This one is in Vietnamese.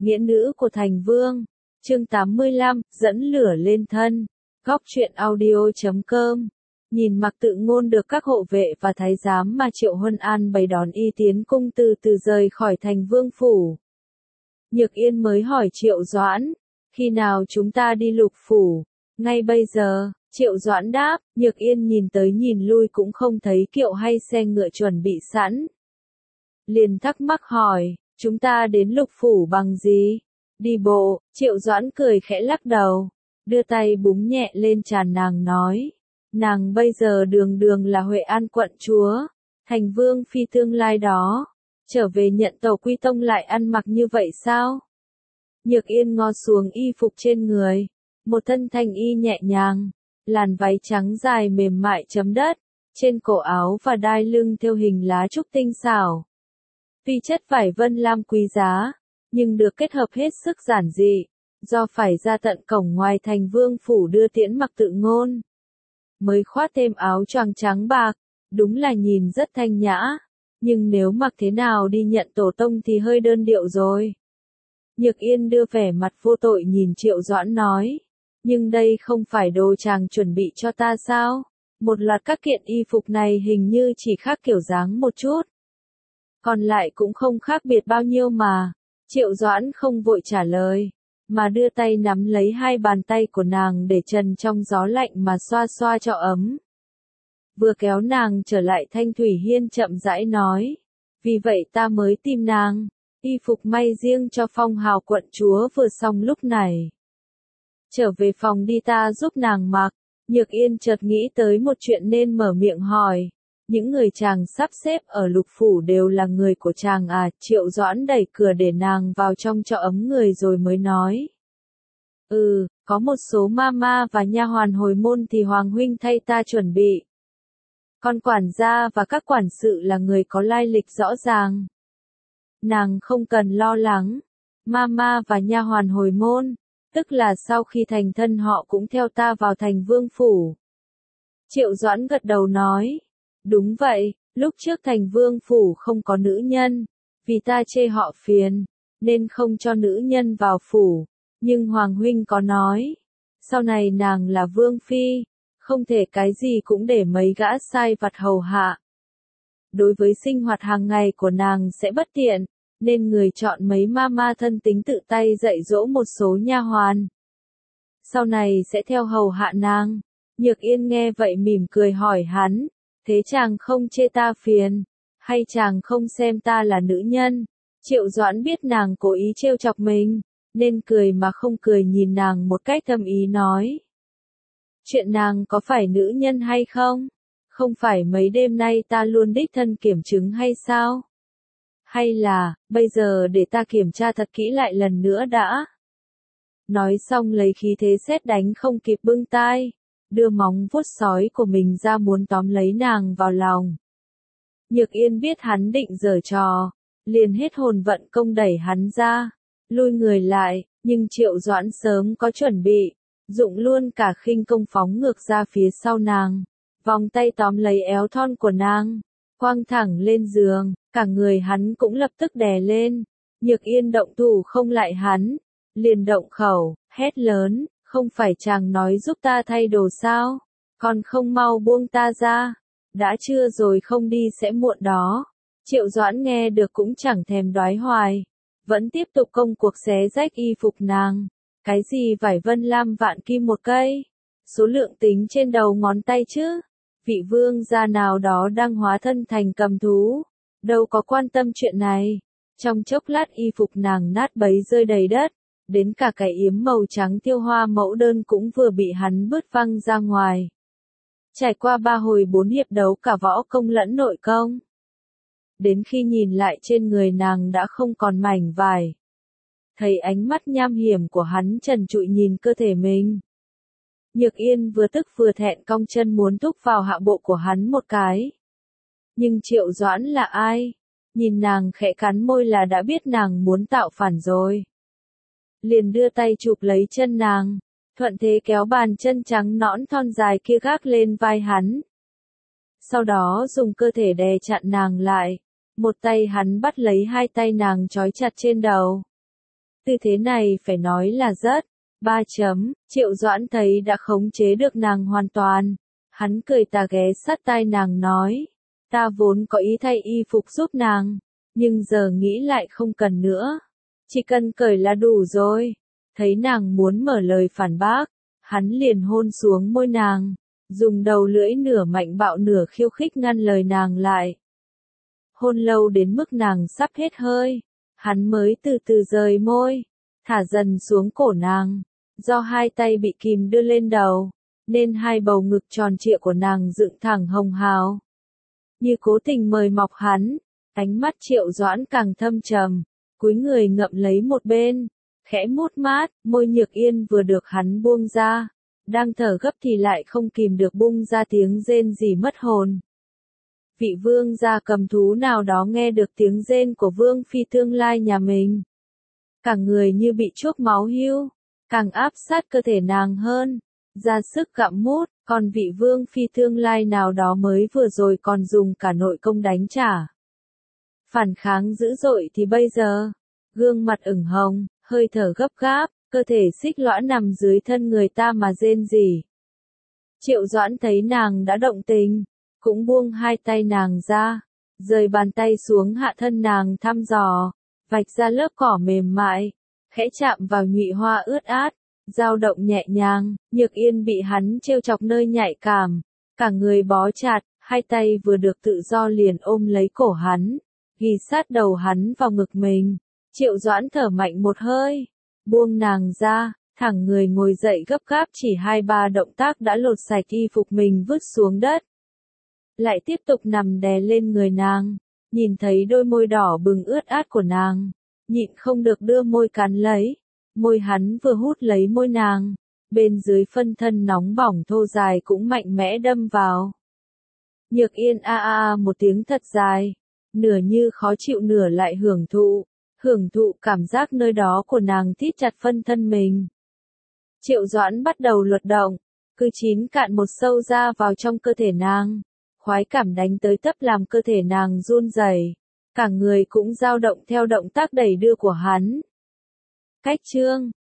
Nghĩa nữ của thành vương. Chương 85, dẫn lửa lên thân. Góc truyện audio.com. Nhìn Mạc Tự Ngôn được các hộ vệ và thái giám mà Triệu Huân An bày đón y tiến cung từ từ rời khỏi thành vương phủ. Nhược Yên mới hỏi Triệu Doãn, khi nào chúng ta đi Lục phủ? Ngay bây giờ, Triệu Doãn đáp. Nhược Yên nhìn tới nhìn lui cũng không thấy kiệu hay xe ngựa chuẩn bị sẵn. Liền thắc mắc hỏi, chúng ta đến Lục phủ bằng gì? Đi bộ. Triệu Doãn cười khẽ lắc đầu, đưa tay búng nhẹ lên trán nàng nói, nàng bây giờ đường đường là Huệ An quận chúa, thành vương phi tương lai đó, trở về nhận tổ quy tông lại ăn mặc như vậy sao? Nhược Yên ngó xuống y phục trên người, một thân thanh y nhẹ nhàng, làn váy trắng dài mềm mại chấm đất, trên cổ áo và đai lưng thêu hình lá trúc tinh xảo. Tuy chất vải vân lam quý giá, nhưng được kết hợp hết sức giản dị, do phải ra tận cổng ngoài thành vương phủ đưa tiễn Mạc Tự Ngôn. Mới khoác thêm áo choàng trắng bạc, đúng là nhìn rất thanh nhã, nhưng nếu mặc thế nào đi nhận tổ tông thì hơi đơn điệu rồi. Nhược Yên đưa vẻ mặt vô tội nhìn Triệu Doãn nói, nhưng đây không phải đồ chàng chuẩn bị cho ta sao? Một loạt các kiện y phục này hình như chỉ khác kiểu dáng một chút. Còn lại cũng không khác biệt bao nhiêu mà. Triệu Doãn không vội trả lời, mà đưa tay nắm lấy hai bàn tay của nàng để trần trong gió lạnh mà xoa xoa cho ấm. Vừa kéo nàng trở lại Thanh Thủy Hiên chậm rãi nói, vì vậy ta mới tìm nàng, y phục may riêng cho phong hào quận chúa vừa xong lúc này. Trở về phòng đi ta giúp nàng mặc. Nhược Yên chợt nghĩ tới một chuyện nên mở miệng hỏi, những người chàng sắp xếp ở Lục phủ đều là người của chàng à? Triệu Doãn đẩy cửa để nàng vào trong cho ấm người rồi mới nói. Có một số mama và nha hoàn hồi môn thì Hoàng huynh thay ta chuẩn bị. Còn quản gia và các quản sự là người có lai lịch rõ ràng. Nàng không cần lo lắng. Mama và nha hoàn hồi môn, tức là sau khi thành thân họ cũng theo ta vào thành vương phủ. Triệu Doãn gật đầu nói, đúng vậy, lúc trước thành vương phủ không có nữ nhân, vì ta chê họ phiền, nên không cho nữ nhân vào phủ, nhưng Hoàng huynh có nói, sau này nàng là vương phi, không thể cái gì cũng để mấy gã sai vặt hầu hạ. Đối với sinh hoạt hàng ngày của nàng sẽ bất tiện, nên người chọn mấy mama thân tính tự tay dạy dỗ một số nha hoàn. Sau này sẽ theo hầu hạ nàng. Nhược Yên nghe vậy mỉm cười hỏi hắn, thế chàng không chê ta phiền, hay chàng không xem ta là nữ nhân? Triệu Doãn biết nàng cố ý trêu chọc mình, nên cười mà không cười nhìn nàng một cách thâm ý nói. Chuyện nàng có phải nữ nhân hay không? Không phải mấy đêm nay ta luôn đích thân kiểm chứng hay sao? Hay là, bây giờ để ta kiểm tra thật kỹ lại lần nữa đã. Nói xong lấy khí thế sét đánh không kịp bưng tai, đưa móng vuốt sói của mình ra muốn tóm lấy nàng vào lòng. Nhược Yên biết hắn định giở trò, liền hết hồn vận công đẩy hắn ra, lui người lại, nhưng Triệu Doãn sớm có chuẩn bị, dụng luôn cả khinh công phóng ngược ra phía sau nàng, vòng tay tóm lấy eo thon của nàng, quăng thẳng lên giường, cả người hắn cũng lập tức đè lên. Nhược Yên động thủ không lại hắn, liền động khẩu, hét lớn, không phải chàng nói giúp ta thay đồ sao? Còn không mau buông ta ra, đã trưa rồi không đi sẽ muộn đó. Triệu Doãn nghe được cũng chẳng thèm đoái hoài, vẫn tiếp tục công cuộc xé rách y phục nàng. Cái gì vải vân lam vạn kim một cây? Số lượng tính trên đầu ngón tay chứ? Vị vương gia nào đó đang hóa thân thành cầm thú, đâu có quan tâm chuyện này. Trong chốc lát y phục nàng nát bấy rơi đầy đất, đến cả cái yếm màu trắng tiêu hoa mẫu đơn cũng vừa bị hắn bứt văng ra ngoài. Trải qua 3 hồi 4 hiệp đấu cả võ công lẫn nội công, đến khi nhìn lại trên người nàng đã không còn mảnh vải. Thấy ánh mắt nham hiểm của hắn trần trụi nhìn cơ thể mình. Nhược Yên vừa tức vừa thẹn cong chân muốn thúc vào hạ bộ của hắn một cái. Nhưng Triệu Doãn là ai? Nhìn nàng khẽ cắn môi là đã biết nàng muốn tạo phản rồi. Liền đưa tay chụp lấy chân nàng, thuận thế kéo bàn chân trắng nõn thon dài kia gác lên vai hắn. Sau đó dùng cơ thể đè chặn nàng lại, một tay hắn bắt lấy hai tay nàng trói chặt trên đầu. Tư thế này phải nói là rất. 3 chấm, Triệu Doãn thấy đã khống chế được nàng hoàn toàn. Hắn cười tà ghé sát tai nàng nói. Ta vốn có ý thay y phục giúp nàng. Nhưng giờ nghĩ lại không cần nữa. Chỉ cần cởi là đủ rồi. Thấy nàng muốn mở lời phản bác. Hắn liền hôn xuống môi nàng. Dùng đầu lưỡi nửa mạnh bạo nửa khiêu khích ngăn lời nàng lại. Hôn lâu đến mức nàng sắp hết hơi. Hắn mới từ từ rời môi. Thả dần xuống cổ nàng. Do hai tay bị kìm đưa lên đầu. Nên hai bầu ngực tròn trịa của nàng dựng thẳng hồng hào. Như cố tình mời mọc hắn. Ánh mắt Triệu Doãn càng thâm trầm. Cúi người ngậm lấy một bên. Khẽ mút mát, môi Nhược Yên vừa được hắn buông ra. Đang thở gấp thì lại không kìm được bung ra tiếng rên rỉ mất hồn. Vị vương gia cầm thú nào đó nghe được tiếng rên của vương phi tương lai nhà mình. Cả người như bị chuốc máu hiu, càng áp sát cơ thể nàng hơn, ra sức gặm mút, còn vị vương phi tương lai nào đó mới vừa rồi còn dùng cả nội công đánh trả. Phản kháng dữ dội thì bây giờ, gương mặt ửng hồng, hơi thở gấp gáp, cơ thể xích lõa nằm dưới thân người ta mà rên rỉ. Triệu Doãn thấy nàng đã động tình, cũng buông hai tay nàng ra, rời bàn tay xuống hạ thân nàng thăm dò, vạch ra lớp cỏ mềm mại, khẽ chạm vào nhụy hoa ướt át, dao động nhẹ nhàng. Nhược Yên bị hắn trêu chọc nơi nhạy cảm, cả người bó chặt, hai tay vừa được tự do liền ôm lấy cổ hắn, ghi sát đầu hắn vào ngực mình. Triệu Doãn thở mạnh một hơi, buông nàng ra, thẳng người ngồi dậy gấp gáp, chỉ 2-3 động tác đã lột sạch y phục mình vứt xuống đất. Lại tiếp tục nằm đè lên người nàng, nhìn thấy đôi môi đỏ bừng ướt át của nàng, nhịn không được đưa môi cắn lấy. Môi hắn vừa hút lấy môi nàng, bên dưới phân thân nóng bỏng thô dài cũng mạnh mẽ đâm vào. Nhược Yên một tiếng thật dài, nửa như khó chịu nửa lại hưởng thụ cảm giác nơi đó của nàng thít chặt phân thân mình. Triệu Doãn bắt đầu luật động, cứ chín cạn một sâu ra vào trong cơ thể nàng, khoái cảm đánh tới tấp làm cơ thể nàng run rẩy, cả người cũng dao động theo động tác đẩy đưa của hắn. Cách chương